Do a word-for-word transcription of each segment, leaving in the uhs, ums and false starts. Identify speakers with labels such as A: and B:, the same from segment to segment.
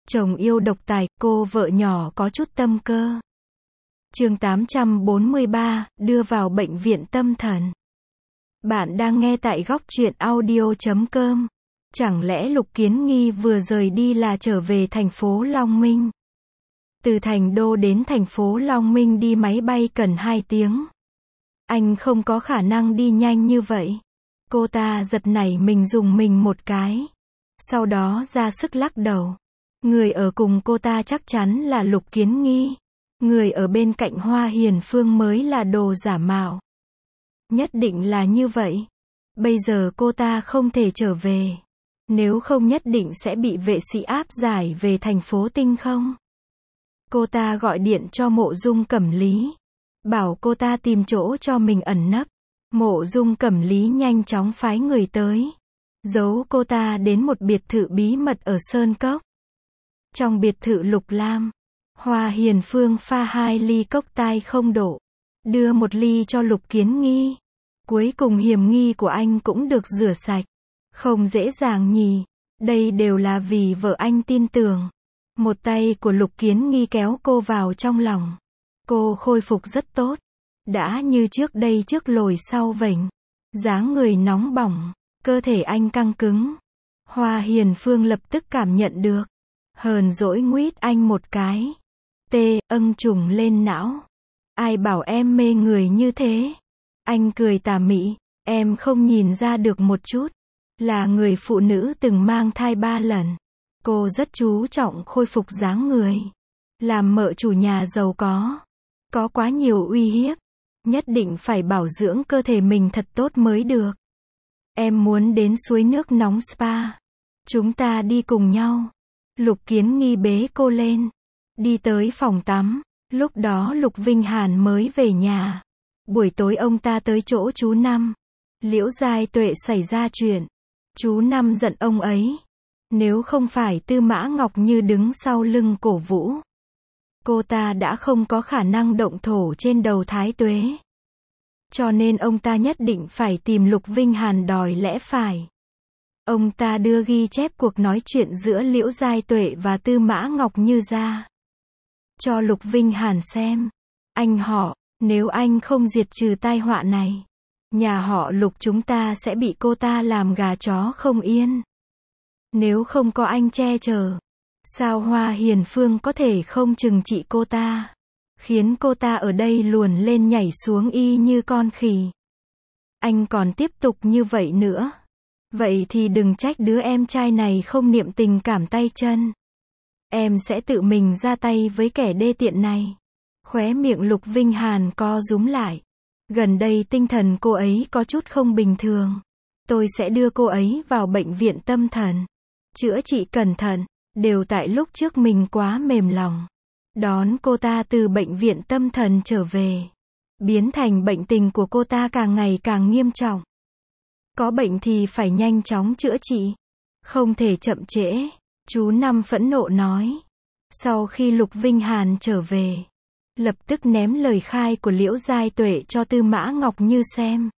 A: Chồng yêu độc tài, cô vợ nhỏ có chút tâm cơ. Chương tám trăm bốn mươi ba, đưa vào bệnh viện tâm thần. Bạn đang nghe tại góc truyện audio chấm com. Chẳng lẽ Lục Kiến Nghi vừa rời đi là trở về thành phố Long Minh? Từ thành đô đến thành phố Long Minh đi máy bay cần hai tiếng. Anh không có khả năng đi nhanh như vậy. Cô ta giật nảy mình dùng mình một cái. Sau đó ra sức lắc đầu. Người ở cùng cô ta chắc chắn là Lục Kiến Nghi. Người ở bên cạnh Hoa Hiền Phương mới là đồ giả mạo. Nhất định là như vậy. Bây giờ cô ta không thể trở về. Nếu không nhất định sẽ bị vệ sĩ áp giải về thành phố Tinh không. Cô ta gọi điện cho Mộ Dung Cẩm Lý. Bảo cô ta tìm chỗ cho mình ẩn nấp. Mộ Dung Cẩm Lý nhanh chóng phái người tới. Giấu cô ta đến một biệt thự bí mật ở Sơn Cốc. Trong biệt thự Lục Lam, Hoa Hiền Phương pha hai ly cốc tai không độ. Đưa một ly cho Lục Kiến Nghi. Cuối cùng hiểm nghi của anh cũng được rửa sạch. Không dễ dàng nhỉ. Đây đều là vì vợ anh tin tưởng. Một tay của Lục Kiến Nghi kéo cô vào trong lòng. Cô khôi phục rất tốt. Đã như trước đây trước lồi sau vểnh. Dáng người nóng bỏng. Cơ thể anh căng cứng. Hoa Hiền Phương lập tức cảm nhận được. Hờn dỗi nguýt anh một cái. Tê, âng trùng lên não. Ai bảo em mê người như thế? Anh cười tà mị. Em không nhìn ra được một chút. Là người phụ nữ từng mang thai ba lần. Cô rất chú trọng khôi phục dáng người. Làm mợ chủ nhà giàu có. Có quá nhiều uy hiếp. Nhất định phải bảo dưỡng cơ thể mình thật tốt mới được. Em muốn đến suối nước nóng spa. Chúng ta đi cùng nhau. Lục Kiến Nghi bế cô lên. Đi tới phòng tắm. Lúc đó Lục Vinh Hàn mới về nhà. Buổi tối ông ta tới chỗ chú Năm. Liễu Giai Tuệ xảy ra chuyện. Chú Năm giận ông ấy. Nếu không phải Tư Mã Ngọc Như đứng sau lưng cổ vũ. Cô ta đã không có khả năng động thổ trên đầu Thái Tuế. Cho nên ông ta nhất định phải tìm Lục Vinh Hàn đòi lẽ phải. Ông ta đưa ghi chép cuộc nói chuyện giữa Liễu Giai Tuệ và Tư Mã Ngọc Như ra. Cho Lục Vinh Hàn xem. Anh họ, nếu anh không diệt trừ tai họa này. Nhà họ Lục chúng ta sẽ bị cô ta làm gà chó không yên. Nếu không có anh che chở. Sao Hoa Hiền Phương có thể không trừng trị cô ta? Khiến cô ta ở đây luồn lên nhảy xuống y như con khỉ. Anh còn tiếp tục như vậy nữa. Vậy thì đừng trách đứa em trai này không niệm tình cảm tay chân. Em sẽ tự mình ra tay với kẻ đê tiện này. Khóe miệng Lục Vinh Hàn co rúm lại. Gần đây tinh thần cô ấy có chút không bình thường. Tôi sẽ đưa cô ấy vào bệnh viện tâm thần. Chữa trị cẩn thận. Đều tại lúc trước mình quá mềm lòng. Đón cô ta từ bệnh viện tâm thần trở về. Biến thành bệnh tình của cô ta càng ngày càng nghiêm trọng. Có bệnh thì phải nhanh chóng chữa trị. Không thể chậm trễ. Chú Năm phẫn nộ nói. Sau khi Lục Vinh Hàn trở về. Lập tức ném lời khai của Liễu Giai Tuệ cho Tư Mã Ngọc Như xem.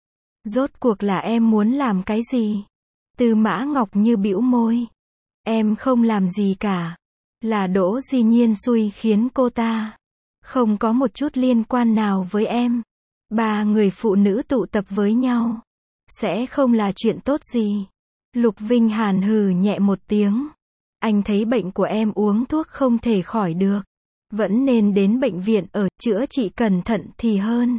A: Rốt cuộc là em muốn làm cái gì? Tư Mã Ngọc Như bĩu môi. Em không làm gì cả. Là Đỗ Di Nhiên xui khiến cô ta. Không có một chút liên quan nào với em. Ba người phụ nữ tụ tập với nhau. Sẽ không là chuyện tốt gì. Lục Vinh Hàn hừ nhẹ một tiếng. Anh thấy bệnh của em uống thuốc không thể khỏi được. Vẫn nên đến bệnh viện ở, chữa trị cẩn thận thì hơn.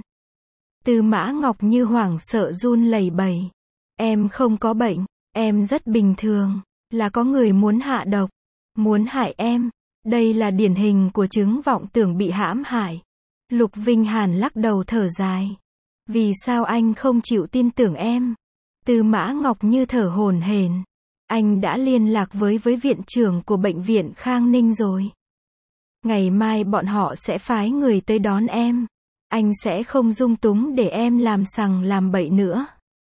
A: Tư Mã Ngọc Như hoảng sợ run lẩy bẩy. Em không có bệnh. Em rất bình thường. Là có người muốn hạ độc. Muốn hại em. Đây là điển hình của chứng vọng tưởng bị hãm hại. Lục Vinh Hàn lắc đầu thở dài. Vì sao anh không chịu tin tưởng em? Tư Mã Ngọc Như thở hổn hển. Anh đã liên lạc với với viện trưởng của bệnh viện Khang Ninh rồi. Ngày mai bọn họ sẽ phái người tới đón em. Anh sẽ không dung túng để em làm sằng làm bậy nữa.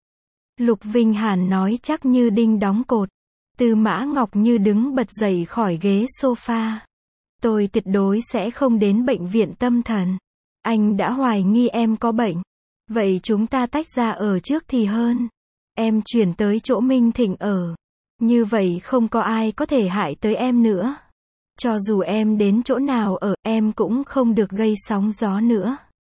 A: Lục Vinh Hàn nói chắc như đinh đóng cột. Tư Mã Ngọc Như đứng bật dậy khỏi ghế sofa. Tôi tuyệt đối sẽ không đến bệnh viện tâm thần. Anh đã hoài nghi em có bệnh. Vậy chúng ta tách ra ở trước thì hơn. Em chuyển tới chỗ Minh Thịnh ở. Như vậy không có ai có thể hại tới em nữa. Cho dù em đến chỗ nào ở, em cũng không được gây sóng gió nữa.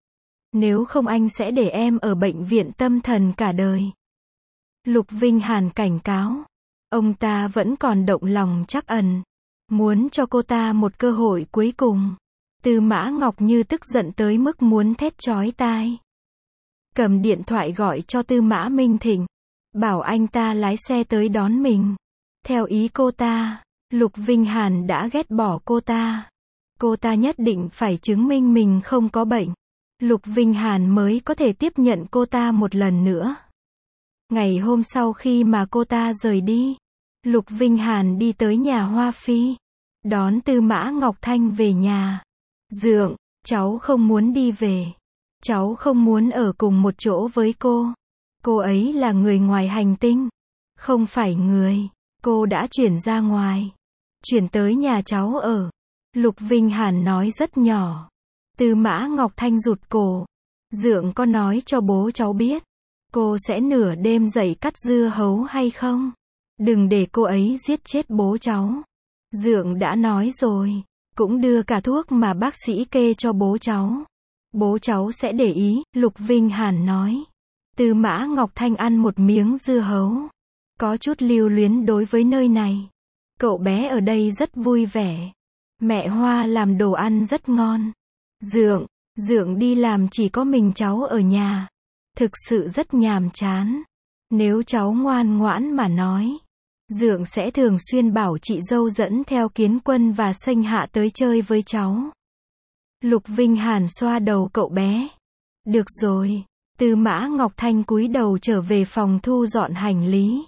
A: Nếu không anh sẽ để em ở bệnh viện tâm thần cả đời. Lục Vinh Hàn cảnh cáo. Ông ta vẫn còn động lòng trắc ẩn. Muốn cho cô ta một cơ hội cuối cùng. Tư Mã Ngọc Như tức giận tới mức muốn thét chói tai. Cầm điện thoại gọi cho Tư Mã Minh Thịnh. Bảo anh ta lái xe tới đón mình. Theo ý cô ta, Lục Vinh Hàn đã ghét bỏ cô ta. Cô ta nhất định phải chứng minh mình không có bệnh. Lục Vinh Hàn mới có thể tiếp nhận cô ta một lần nữa. Ngày hôm sau khi mà cô ta rời đi, Lục Vinh Hàn đi tới nhà Hoa Phi. Đón Tư Mã Ngọc Thanh về nhà. Dượng, cháu không muốn đi về. Cháu không muốn ở cùng một chỗ với cô. Cô ấy là người ngoài hành tinh. Không phải người. Cô đã chuyển ra ngoài. Chuyển tới nhà cháu ở. Lục Vinh Hàn nói rất nhỏ. Tư Mã Ngọc Thanh rụt cổ. Dượng có nói cho bố cháu biết. Cô sẽ nửa đêm dậy cắt dưa hấu hay không? Đừng để cô ấy giết chết bố cháu. Dượng đã nói rồi. Cũng đưa cả thuốc mà bác sĩ kê cho bố cháu. Bố cháu sẽ để ý, Lục Vinh Hàn nói. Tư Mã Ngọc Thanh ăn một miếng dưa hấu. Có chút lưu luyến đối với nơi này. Cậu bé ở đây rất vui vẻ. Mẹ Hoa làm đồ ăn rất ngon. Dượng, Dượng đi làm chỉ có mình cháu ở nhà. Thực sự rất nhàm chán. Nếu cháu ngoan ngoãn mà nói, Dượng sẽ thường xuyên bảo chị dâu dẫn theo Kiến Quân và Sênh Hạ tới chơi với cháu. Lục Vinh Hàn xoa đầu cậu bé. Được rồi. Tư Mã Ngọc Thanh cúi đầu trở về phòng thu dọn hành lý.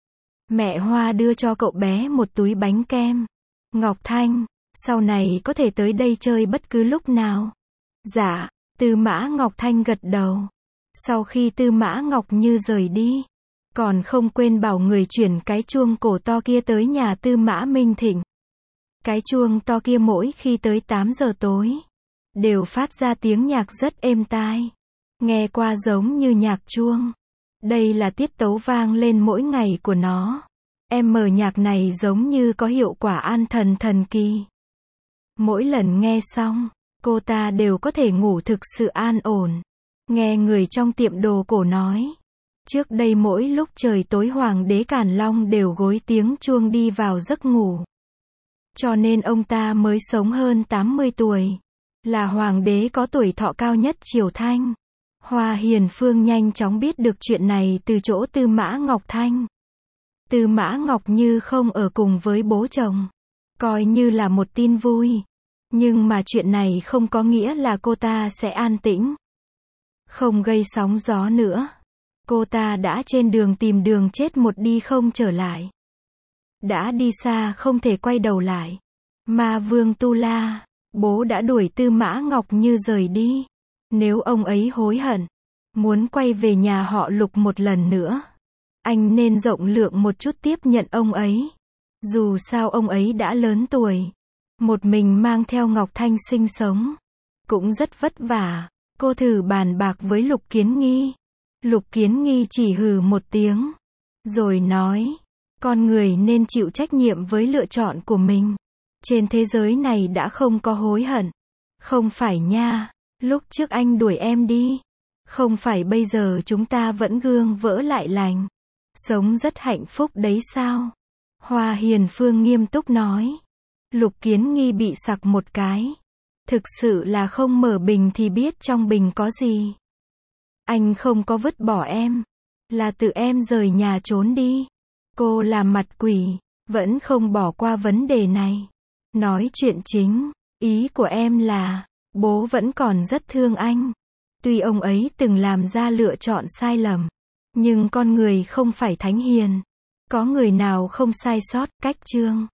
A: Mẹ Hoa đưa cho cậu bé một túi bánh kem. Ngọc Thanh, sau này có thể tới đây chơi bất cứ lúc nào. Dạ, Tư Mã Ngọc Thanh gật đầu. Sau khi Tư Mã Ngọc Như rời đi, còn không quên bảo người chuyển cái chuông cổ to kia tới nhà Tư Mã Minh Thịnh. Cái chuông to kia mỗi khi tới tám giờ tối, đều phát ra tiếng nhạc rất êm tai. Nghe qua giống như nhạc chuông. Đây là tiết tấu vang lên mỗi ngày của nó. Em mở nhạc này giống như có hiệu quả an thần thần kỳ. Mỗi lần nghe xong, cô ta đều có thể ngủ thực sự an ổn. Nghe người trong tiệm đồ cổ nói. Trước đây mỗi lúc trời tối Hoàng đế Càn Long đều gối tiếng chuông đi vào giấc ngủ. Cho nên ông ta mới sống hơn tám mươi tuổi. Là Hoàng đế có tuổi thọ cao nhất Triều Thanh. Hoa Hiền Phương nhanh chóng biết được chuyện này từ chỗ Tư Mã Ngọc Thanh. Tư Mã Ngọc Như không ở cùng với bố chồng. Coi như là một tin vui. Nhưng mà chuyện này không có nghĩa là cô ta sẽ an tĩnh. Không gây sóng gió nữa. Cô ta đã trên đường tìm đường chết một đi không trở lại. Đã đi xa không thể quay đầu lại. Ma Vương Tu La, bố đã đuổi Tư Mã Ngọc Như rời đi. Nếu ông ấy hối hận, muốn quay về nhà họ Lục một lần nữa, anh nên rộng lượng một chút tiếp nhận ông ấy. Dù sao ông ấy đã lớn tuổi, một mình mang theo Ngọc Thanh sinh sống, cũng rất vất vả. Cô thử bàn bạc với Lục Kiến Nghi. Lục Kiến Nghi chỉ hừ một tiếng, rồi nói, con người nên chịu trách nhiệm với lựa chọn của mình. Trên thế giới này đã không có hối hận. Không phải nha, lúc trước anh đuổi em đi. Không phải bây giờ chúng ta vẫn gương vỡ lại lành. Sống rất hạnh phúc đấy sao? Hoa Hiền Phương nghiêm túc nói. Lục Kiến Nghi bị sặc một cái. Thực sự là không mở bình thì biết trong bình có gì. Anh không có vứt bỏ em. Là tự em rời nhà trốn đi. Cô làm mặt quỷ, vẫn không bỏ qua vấn đề này. Nói chuyện chính, ý của em là, bố vẫn còn rất thương anh. Tuy ông ấy từng làm ra lựa chọn sai lầm, nhưng con người không phải thánh hiền. Có người nào không sai sót, cách chương.